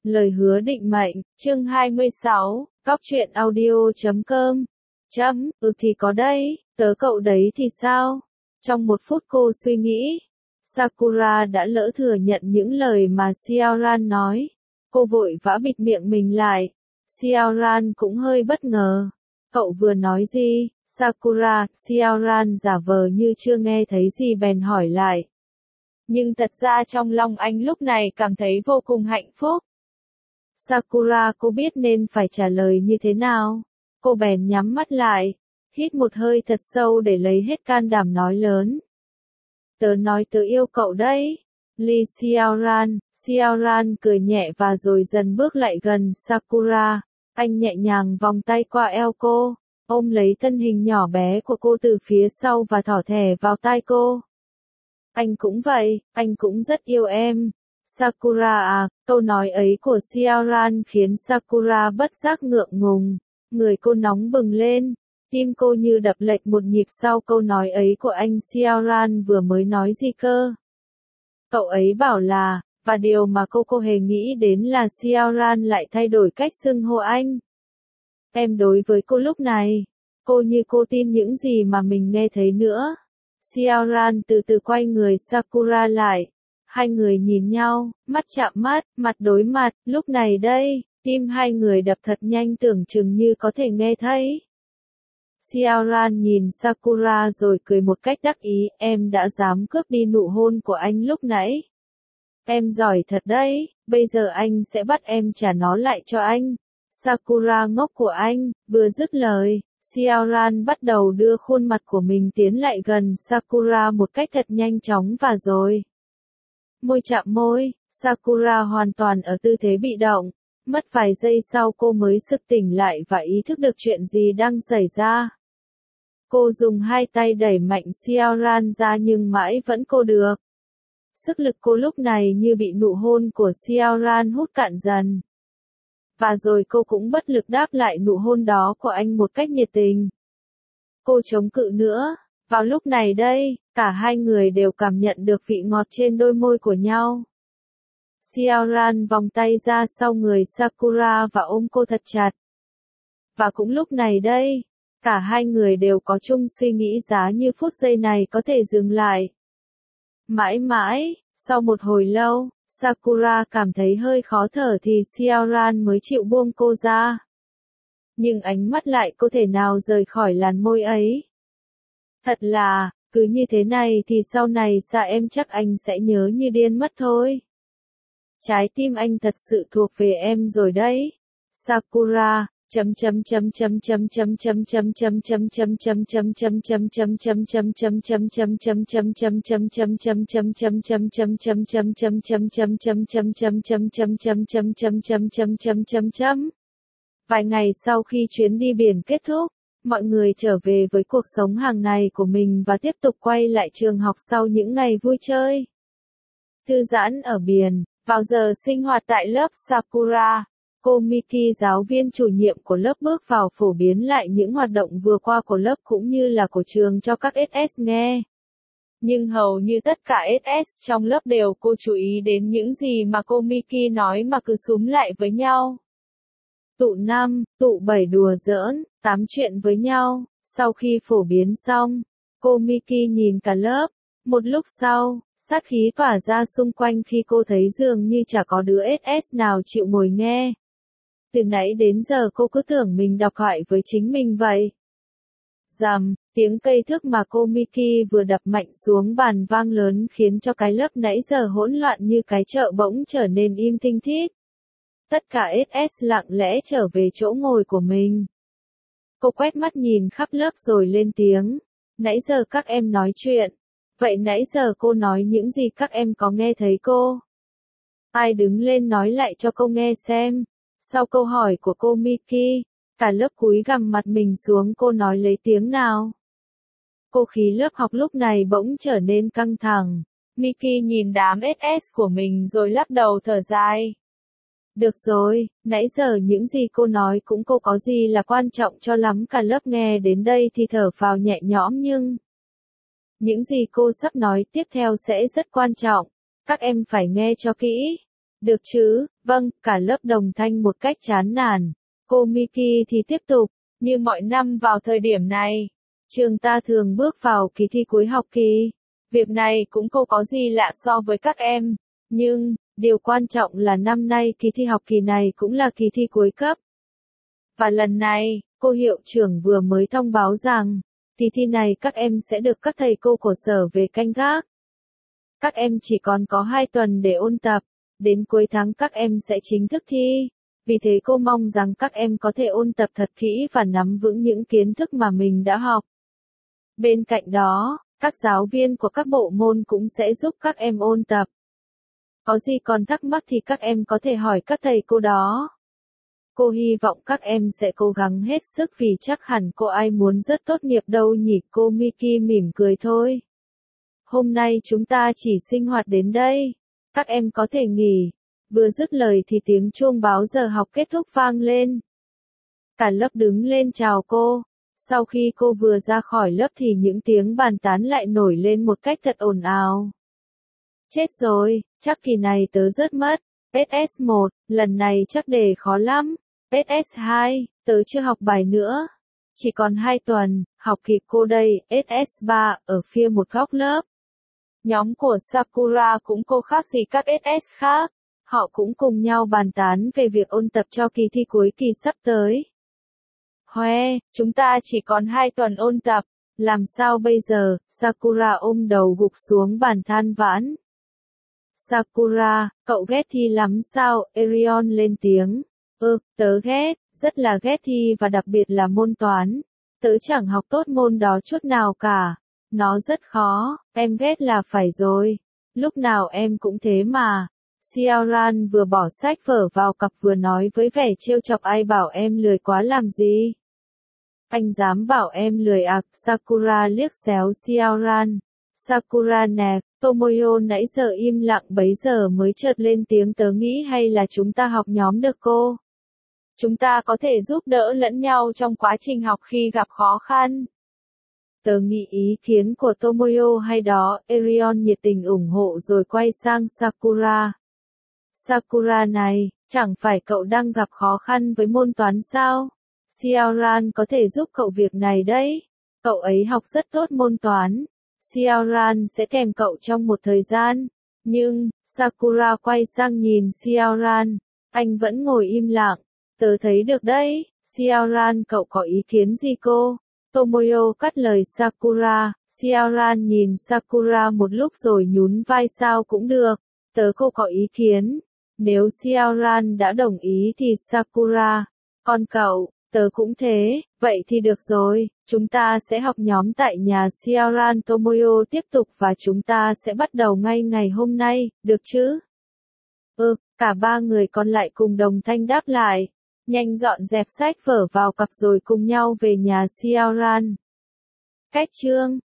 Lời hứa định mệnh, chương 26, góc truyện audio.com. Thì có đấy, tớ cậu đấy thì sao? Trong một phút cô suy nghĩ, Sakura đã lỡ thừa nhận những lời mà Xiaoran nói. Cô vội vã bịt miệng mình lại. Xiaoran cũng hơi bất ngờ. Cậu vừa nói gì? Sakura, Xiaoran giả vờ như chưa nghe thấy gì bèn hỏi lại. Nhưng thật ra trong lòng anh lúc này cảm thấy vô cùng hạnh phúc. Sakura cô biết nên phải trả lời như thế nào. Cô bèn nhắm mắt lại, hít một hơi thật sâu để lấy hết can đảm nói lớn. Tớ nói tớ yêu cậu đấy. Lee Xiaoran, Xiaoran cười nhẹ và rồi dần bước lại gần Sakura. Anh nhẹ nhàng vòng tay qua eo cô, ôm lấy thân hình nhỏ bé của cô từ phía sau và thỏ thẻ vào tai cô. Anh cũng vậy, anh cũng rất yêu em. Sakura à, câu nói ấy của Xiaoran khiến Sakura bất giác ngượng ngùng. Người cô nóng bừng lên, tim cô như đập lệch một nhịp sau câu nói ấy của anh. Xiaoran vừa mới nói gì cơ? Cậu ấy bảo là, và điều mà cô hề nghĩ đến là Xiaoran lại thay đổi cách xưng hô anh. Em đối với cô lúc này, cô như cô tin những gì mà mình nghe thấy nữa. Xiaoran từ từ quay người Sakura lại. Hai người nhìn nhau, mắt chạm mắt, mặt đối mặt, lúc này đây, tim hai người đập thật nhanh tưởng chừng như có thể nghe thấy. Xiaoran nhìn Sakura rồi cười một cách đắc ý, em đã dám cướp đi nụ hôn của anh lúc nãy. Em giỏi thật đấy, bây giờ anh sẽ bắt em trả nó lại cho anh. Sakura ngốc của anh, vừa dứt lời, Xiaoran bắt đầu đưa khuôn mặt của mình tiến lại gần Sakura một cách thật nhanh chóng và rồi. Môi chạm môi, Sakura hoàn toàn ở tư thế bị động. Mất vài giây sau cô mới sực tỉnh lại và ý thức được chuyện gì đang xảy ra. Cô dùng hai tay đẩy mạnh Xiaoran ra nhưng mãi vẫn cô được. Sức lực cô lúc này như bị nụ hôn của Xiaoran hút cạn dần. Và rồi cô cũng bất lực đáp lại nụ hôn đó của anh một cách nhiệt tình. Cô chống cự nữa. Vào lúc này đây, cả hai người đều cảm nhận được vị ngọt trên đôi môi của nhau. Xiaoran vòng tay ra sau người Sakura và ôm cô thật chặt. Và cũng lúc này đây, cả hai người đều có chung suy nghĩ giá như phút giây này có thể dừng lại. Mãi mãi, sau một hồi lâu, Sakura cảm thấy hơi khó thở thì Xiaoran mới chịu buông cô ra. Nhưng ánh mắt lại có thể nào rời khỏi làn môi ấy. Thật là, cứ như thế này thì sau này xa em chắc anh sẽ nhớ như điên mất thôi. Trái tim anh thật sự thuộc về em rồi đấy. Sakura, Vài ngày sau khi chuyến đi biển kết thúc, mọi người trở về với cuộc sống hàng ngày của mình và tiếp tục quay lại trường học sau những ngày vui chơi. Thư giãn ở biển, vào giờ sinh hoạt tại lớp Sakura, cô Miki giáo viên chủ nhiệm của lớp bước vào phổ biến lại những hoạt động vừa qua của lớp cũng như là của trường cho các SS nghe. Nhưng hầu như tất cả SS trong lớp đều cô chú ý đến những gì mà cô Miki nói mà cứ xúm lại với nhau. Tụ 5, tụ 7 đùa giỡn, tám chuyện với nhau. Sau khi phổ biến xong, cô Miki nhìn cả lớp. Một lúc sau, sát khí tỏa ra xung quanh khi cô thấy dường như chả có đứa SS nào chịu ngồi nghe. Từ nãy đến giờ cô cứ tưởng mình đọc thoại với chính mình vậy. Rầm, tiếng cây thước mà cô Miki vừa đập mạnh xuống bàn vang lớn khiến cho cái lớp nãy giờ hỗn loạn như cái chợ bỗng trở nên im thinh thít. Tất cả SS lặng lẽ trở về chỗ ngồi của mình. Cô quét mắt nhìn khắp lớp rồi lên tiếng. Nãy giờ các em nói chuyện. Vậy nãy giờ cô nói những gì các em có nghe thấy cô? Ai đứng lên nói lại cho cô nghe xem. Sau câu hỏi của cô Miki, cả lớp cúi gằm mặt mình xuống cô nói lấy tiếng nào. Cô khí lớp học lúc này bỗng trở nên căng thẳng. Miki nhìn đám SS của mình rồi lắc đầu thở dài. Được rồi, nãy giờ những gì cô nói cũng cô có gì là quan trọng cho lắm cả lớp nghe đến đây thì thở phào nhẹ nhõm nhưng những gì cô sắp nói tiếp theo sẽ rất quan trọng, các em phải nghe cho kỹ. Được chứ, vâng, cả lớp đồng thanh một cách chán nản. Cô Miki thì tiếp tục, như mọi năm vào thời điểm này, trường ta thường bước vào kỳ thi cuối học kỳ. Việc này cũng không có gì lạ so với các em, nhưng, điều quan trọng là năm nay kỳ thi học kỳ này cũng là kỳ thi cuối cấp. Và lần này, cô hiệu trưởng vừa mới thông báo rằng, kỳ thi này các em sẽ được các thầy cô của sở về canh gác. Các em chỉ còn có 2 tuần để ôn tập, đến cuối tháng các em sẽ chính thức thi. Vì thế cô mong rằng các em có thể ôn tập thật kỹ và nắm vững những kiến thức mà mình đã học. Bên cạnh đó, các giáo viên của các bộ môn cũng sẽ giúp các em ôn tập. Có gì còn thắc mắc thì các em có thể hỏi các thầy cô đó. Cô hy vọng các em sẽ cố gắng hết sức vì chắc hẳn cô ai muốn rất tốt nghiệp đâu nhỉ, cô Miki mỉm cười thôi. Hôm nay chúng ta chỉ sinh hoạt đến đây. Các em có thể nghỉ. Vừa dứt lời thì tiếng chuông báo giờ học kết thúc vang lên. Cả lớp đứng lên chào cô. Sau khi cô vừa ra khỏi lớp thì những tiếng bàn tán lại nổi lên một cách thật ồn ào. Chết rồi, chắc kỳ này tớ rớt mất. SS1, lần này chắc đề khó lắm. SS2, tớ chưa học bài nữa. Chỉ còn 2 tuần, học kịp cô đây. SS3, ở phía một góc lớp. Nhóm của Sakura cũng cô khác gì các SS khác. Họ cũng cùng nhau bàn tán về việc ôn tập cho kỳ thi cuối kỳ sắp tới. Hoe, chúng ta chỉ còn 2 tuần ôn tập. Làm sao bây giờ? Sakura ôm đầu gục xuống bàn than vãn. Sakura, cậu ghét thi lắm sao? Erion lên tiếng. Tớ ghét, rất là ghét thi và đặc biệt là môn toán. Tớ chẳng học tốt môn đó chút nào cả. Nó rất khó, em ghét là phải rồi. Lúc nào em cũng thế mà. Xiaoran vừa bỏ sách vở vào cặp vừa nói với vẻ trêu chọc, ai bảo em lười quá làm gì. Anh dám bảo em lười à? Sakura liếc xéo Xiaoran. Sakura nè, Tomoyo nãy giờ im lặng bấy giờ mới chợt lên tiếng, tớ nghĩ hay là chúng ta học nhóm được cô. Chúng ta có thể giúp đỡ lẫn nhau trong quá trình học khi gặp khó khăn. Tớ nghĩ ý kiến của Tomoyo hay đó, Erion nhiệt tình ủng hộ rồi quay sang Sakura. Sakura này, chẳng phải cậu đang gặp khó khăn với môn toán sao? Xiaoran có thể giúp cậu việc này đấy. Cậu ấy học rất tốt môn toán. Xiaoran sẽ kèm cậu trong một thời gian. Nhưng, Sakura quay sang nhìn Xiaoran. Anh vẫn ngồi im lặng. Tớ thấy được đấy. Xiaoran, cậu có ý kiến gì cô? Tomoyo cắt lời Sakura. Xiaoran nhìn Sakura một lúc rồi nhún vai, sao cũng được. Tớ cô có ý kiến. Nếu Xiaoran đã đồng ý thì Sakura. Còn cậu, tớ cũng thế, vậy thì được rồi, chúng ta sẽ học nhóm tại nhà Xiaoran. Tomoyo tiếp tục và chúng ta sẽ bắt đầu ngay ngày hôm nay, được chứ? Cả 3 người còn lại cùng đồng thanh đáp lại. Nhanh dọn dẹp sách vở vào cặp rồi cùng nhau về nhà Xiaoran. Cách chương